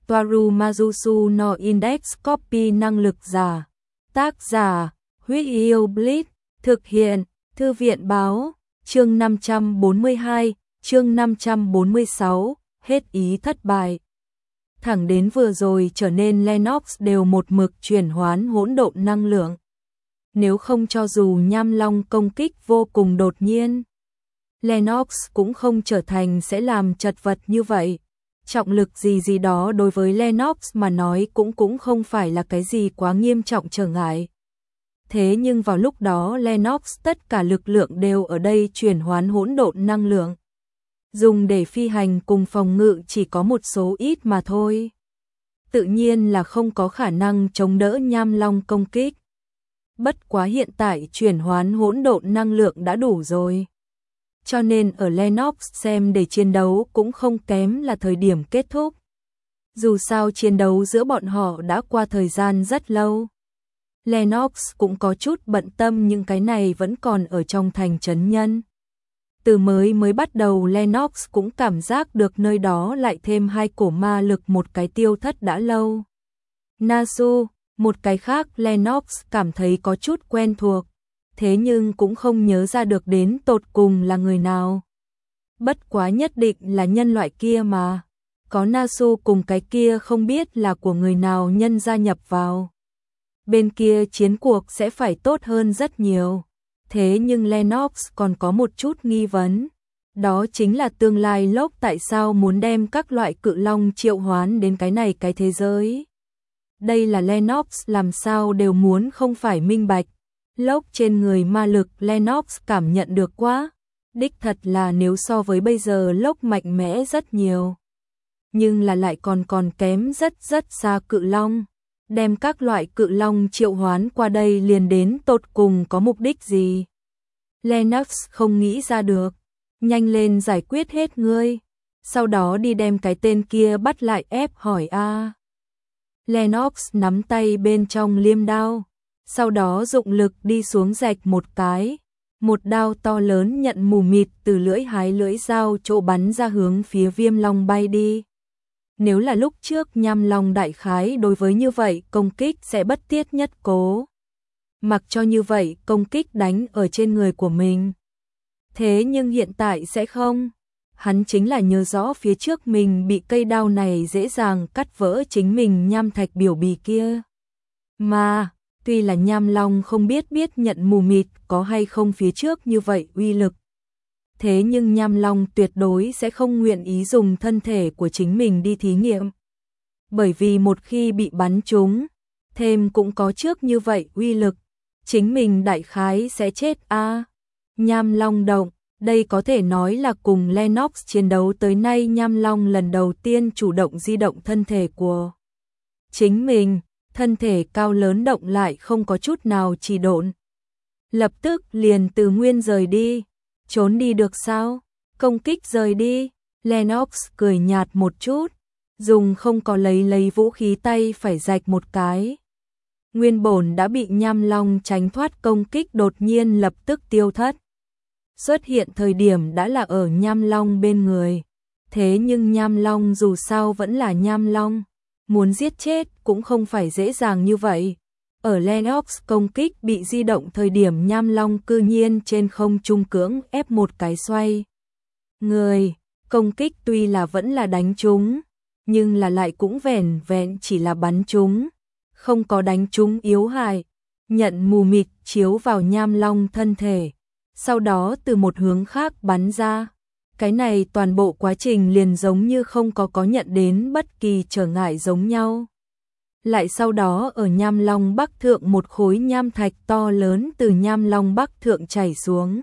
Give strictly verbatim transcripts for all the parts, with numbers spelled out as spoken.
Toaru Majusu no Index Copy năng lực giả. Tác giả, Huyết Yêu Blitz, thực hiện, Thư viện báo, chương năm trăm bốn mươi hai, chương năm trăm bốn mươi sáu, hết ý thất bại. Thẳng đến vừa rồi trở nên Lennox đều một mực chuyển hoán hỗn độn năng lượng. Nếu không cho dù Nham Long công kích vô cùng đột nhiên, Lennox cũng không trở thành sẽ làm chật vật như vậy. Trọng lực gì gì đó đối với Lennox mà nói cũng cũng không phải là cái gì quá nghiêm trọng trở ngại. Thế nhưng vào lúc đó Lennox tất cả lực lượng đều ở đây chuyển hoán hỗn độn năng lượng. Dùng để phi hành cùng phòng ngự chỉ có một số ít mà thôi. Tự nhiên là không có khả năng chống đỡ Nham Long công kích. Bất quá hiện tại chuyển hoán hỗn độn năng lượng đã đủ rồi. Cho nên ở Lennox xem để chiến đấu cũng không kém là thời điểm kết thúc. Dù sao chiến đấu giữa bọn họ đã qua thời gian rất lâu. Lennox cũng có chút bận tâm nhưng cái này vẫn còn ở trong thành trấn nhân. Từ mới mới bắt đầu Lennox cũng cảm giác được nơi đó lại thêm hai cổ ma lực một cái tiêu thất đã lâu. Nasu, một cái khác Lennox cảm thấy có chút quen thuộc, thế nhưng cũng không nhớ ra được đến tột cùng là người nào. Bất quá nhất định là nhân loại kia mà, có Nasu cùng cái kia không biết là của người nào nhân gia nhập vào. Bên kia chiến cuộc sẽ phải tốt hơn rất nhiều. Thế nhưng Lennox còn có một chút nghi vấn. Đó chính là tương lai Lốc tại sao muốn đem các loại cự long triệu hoán đến cái này cái thế giới. Đây là Lennox làm sao đều muốn không phải minh bạch. Lốc trên người ma lực Lennox cảm nhận được quá. Đích thật là nếu so với bây giờ Lốc mạnh mẽ rất nhiều. Nhưng là lại còn còn kém rất rất xa cự long. Đem các loại cự long triệu hoán qua đây liền đến tột cùng có mục đích gì? Lennox không nghĩ ra được. Nhanh lên giải quyết hết ngươi. Sau đó đi đem cái tên kia bắt lại ép hỏi a. Lennox nắm tay bên trong liêm đao. Sau đó dụng lực đi xuống rạch một cái. Một đao to lớn nhận mù mịt từ lưỡi hái lưỡi dao chỗ bắn ra hướng phía Viêm Long bay đi. Nếu là lúc trước Nham Long đại khái đối với như vậy công kích sẽ bất tiết nhất cố. Mặc cho như vậy công kích đánh ở trên người của mình. Thế nhưng hiện tại sẽ không. Hắn chính là nhớ rõ phía trước mình bị cây đao này dễ dàng cắt vỡ chính mình nham thạch biểu bì kia. Mà, tuy là Nham Long không biết biết nhận mù mịt có hay không phía trước như vậy uy lực. Thế nhưng Nham Long tuyệt đối sẽ không nguyện ý dùng thân thể của chính mình đi thí nghiệm. Bởi vì một khi bị bắn trúng, thêm cũng có trước như vậy uy lực, chính mình đại khái sẽ chết a. À, Nham Long động, đây có thể nói là cùng Lennox chiến đấu tới nay Nham Long lần đầu tiên chủ động di động thân thể của chính mình, thân thể cao lớn động lại không có chút nào trì độn. Lập tức liền từ nguyên rời đi. Trốn đi được sao? Công kích rời đi. Lennox cười nhạt một chút, dùng không có lấy lấy vũ khí tay phải rạch một cái. Nguyên bổn đã bị Nham Long tránh thoát công kích đột nhiên lập tức tiêu thất. Xuất hiện thời điểm đã là ở Nham Long bên người. Thế nhưng Nham Long dù sao vẫn là Nham Long. Muốn giết chết cũng không phải dễ dàng như vậy. Ở Lennox công kích bị di động thời điểm Nham Long cư nhiên trên không trung cưỡng ép một cái xoay. Người, công kích tuy là vẫn là đánh trúng, nhưng là lại cũng vẻn vẹn chỉ là bắn trúng, không có đánh trúng yếu hại. Nhận mù mịt chiếu vào Nham Long thân thể, sau đó từ một hướng khác bắn ra. Cái này toàn bộ quá trình liền giống như không có có nhận đến bất kỳ trở ngại giống nhau. Lại sau đó ở Nham Long Bắc Thượng một khối nham thạch to lớn từ Nham Long Bắc Thượng chảy xuống.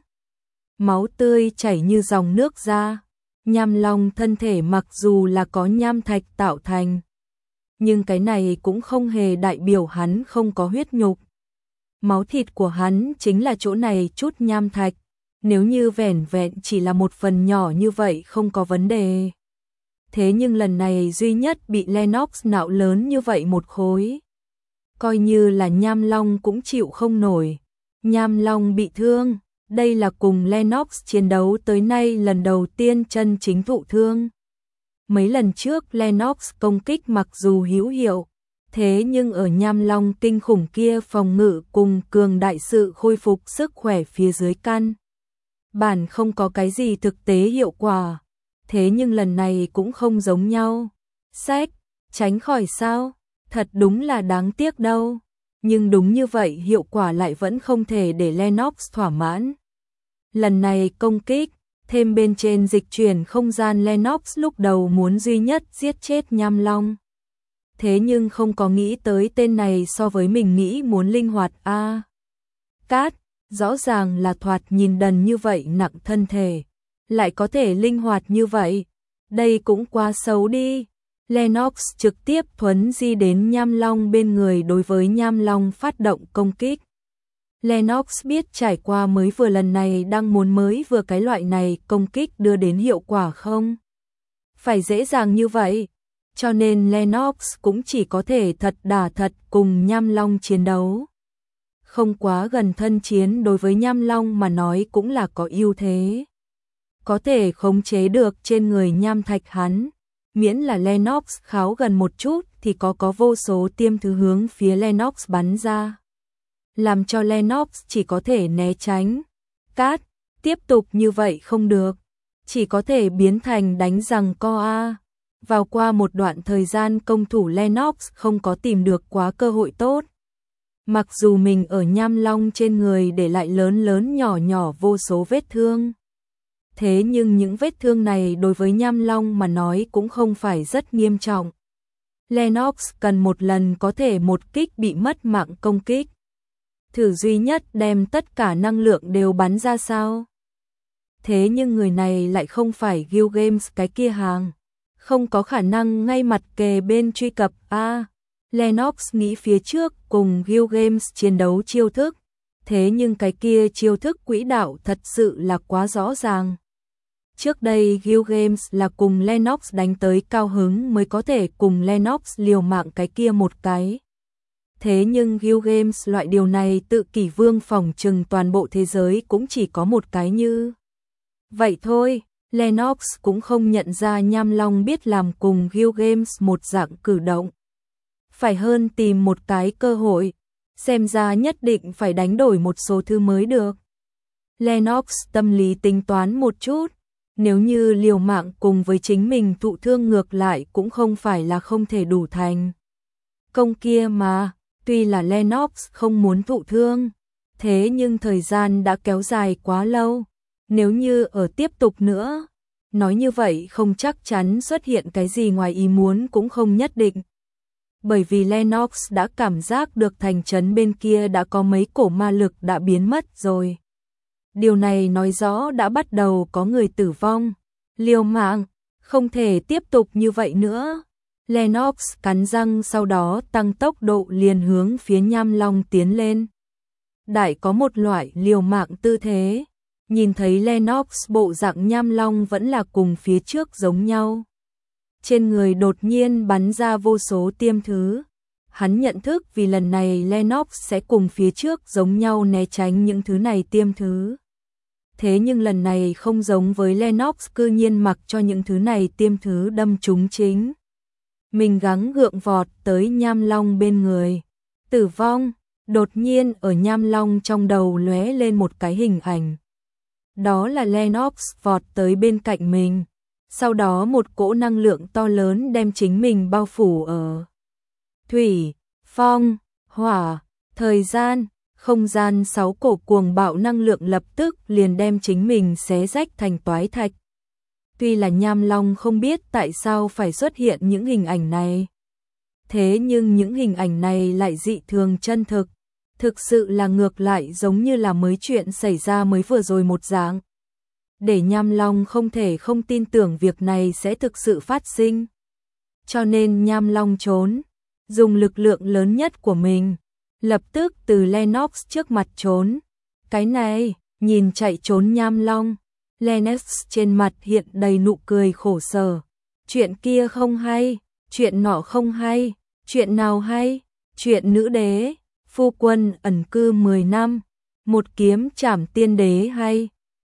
Máu tươi chảy như dòng nước ra. Nham Long thân thể mặc dù là có nham thạch tạo thành, nhưng cái này cũng không hề đại biểu hắn không có huyết nhục. Máu thịt của hắn chính là chỗ này chút nham thạch. Nếu như vẻn vẹn chỉ là một phần nhỏ như vậy không có vấn đề. Thế nhưng lần này duy nhất bị Lennox nạo lớn như vậy một khối. Coi như là Nham Long cũng chịu không nổi. Nham Long bị thương, đây là cùng Lennox chiến đấu tới nay lần đầu tiên chân chính thụ thương. Mấy lần trước Lennox công kích mặc dù hữu hiệu, thế nhưng ở Nham Long kinh khủng kia phòng ngự cùng cường đại sự khôi phục sức khỏe phía dưới căn bản không có cái gì thực tế hiệu quả. Thế nhưng lần này cũng không giống nhau. Sách, tránh khỏi sao? Thật đúng là đáng tiếc đâu. Nhưng đúng như vậy hiệu quả lại vẫn không thể để Lennox thỏa mãn. Lần này công kích, thêm bên trên dịch chuyển không gian, Lennox lúc đầu muốn duy nhất giết chết Nham Long. Thế nhưng không có nghĩ tới tên này so với mình nghĩ muốn linh hoạt a. À, Cát, rõ ràng là thoạt nhìn đần như vậy nặng thân thể, lại có thể linh hoạt như vậy. Đây cũng quá xấu đi. Lennox trực tiếp thuấn di đến Nham Long bên người đối với Nham Long phát động công kích. Lennox biết trải qua mới vừa lần này đang muốn mới vừa cái loại này công kích đưa đến hiệu quả không phải dễ dàng như vậy. Cho nên Lennox cũng chỉ có thể thật đả thật cùng Nham Long chiến đấu. Không quá gần thân chiến đối với Nham Long mà nói cũng là có ưu thế. Có thể khống chế được trên người nham thạch hắn. Miễn là Lennox kháo gần một chút thì có có vô số tiêm thứ hướng phía Lennox bắn ra. Làm cho Lennox chỉ có thể né tránh. Cát, tiếp tục như vậy không được. Chỉ có thể biến thành đánh rằng co a. Vào qua một đoạn thời gian công thủ Lennox không có tìm được quá cơ hội tốt. Mặc dù mình ở Nham Long trên người để lại lớn lớn nhỏ nhỏ vô số vết thương. Thế nhưng những vết thương này đối với Nham Long mà nói cũng không phải rất nghiêm trọng. Lennox cần một lần có thể một kích bị mất mạng công kích. Thử duy nhất đem tất cả năng lượng đều bắn ra sao. Thế nhưng người này lại không phải Guild Games cái kia hàng. Không có khả năng ngay mặt kề bên truy cập a. À, Lennox nghĩ phía trước cùng Guild Games chiến đấu chiêu thức. Thế nhưng cái kia chiêu thức quỹ đạo thật sự là quá rõ ràng. Trước đây Guild Games là cùng Lennox đánh tới cao hứng mới có thể cùng Lennox liều mạng cái kia một cái. Thế nhưng Guild Games loại điều này tự kỷ vương phỏng chừng toàn bộ thế giới cũng chỉ có một cái như. Vậy thôi, Lennox cũng không nhận ra Nham Long biết làm cùng Guild Games một dạng cử động. Phải hơn tìm một cái cơ hội, xem ra nhất định phải đánh đổi một số thứ mới được. Lennox tâm lý tính toán một chút, nếu như liều mạng cùng với chính mình thụ thương ngược lại cũng không phải là không thể đủ thành công kia mà. Tuy là Lennox không muốn thụ thương, thế nhưng thời gian đã kéo dài quá lâu. Nếu như ở tiếp tục nữa, nói như vậy không chắc chắn xuất hiện cái gì ngoài ý muốn cũng không nhất định. Bởi vì Lennox đã cảm giác được thành trấn bên kia đã có mấy cổ ma lực đã biến mất rồi. Điều này nói rõ đã bắt đầu có người tử vong. Liều mạng, không thể tiếp tục như vậy nữa. Lennox cắn răng sau đó tăng tốc độ liền hướng phía Nham Long tiến lên. Đại có một loại liều mạng tư thế. Nhìn thấy Lennox bộ dạng Nham Long vẫn là cùng phía trước giống nhau. Trên người đột nhiên bắn ra vô số tiêm thứ. Hắn nhận thức vì lần này Lennox sẽ cùng phía trước giống nhau né tránh những thứ này tiêm thứ. Thế nhưng lần này không giống với Lennox cư nhiên mặc cho những thứ này tiêm thứ đâm trúng chính. Mình gắng gượng vọt tới Nham Long bên người. Tử vong, đột nhiên ở Nham Long trong đầu lóe lên một cái hình ảnh. Đó là Lennox vọt tới bên cạnh mình. Sau đó một cỗ năng lượng to lớn đem chính mình bao phủ ở thủy, phong, hỏa, thời gian, không gian sáu cổ cuồng bạo năng lượng lập tức liền đem chính mình xé rách thành toái thạch. Tuy là Nham Long không biết tại sao phải xuất hiện những hình ảnh này. Thế nhưng những hình ảnh này lại dị thường chân thực. Thực sự là ngược lại giống như là mới chuyện xảy ra mới vừa rồi một dạng. Để Nham Long không thể không tin tưởng việc này sẽ thực sự phát sinh. Cho nên Nham Long trốn, dùng lực lượng lớn nhất của mình, lập tức từ Lennox trước mặt trốn. Cái này, nhìn chạy trốn Nham Long, Lennox trên mặt hiện đầy nụ cười khổ sở. Chuyện kia không hay, chuyện nọ không hay, chuyện nào hay, chuyện nữ đế, phu quân ẩn cư mười năm, một kiếm trảm tiên đế hay.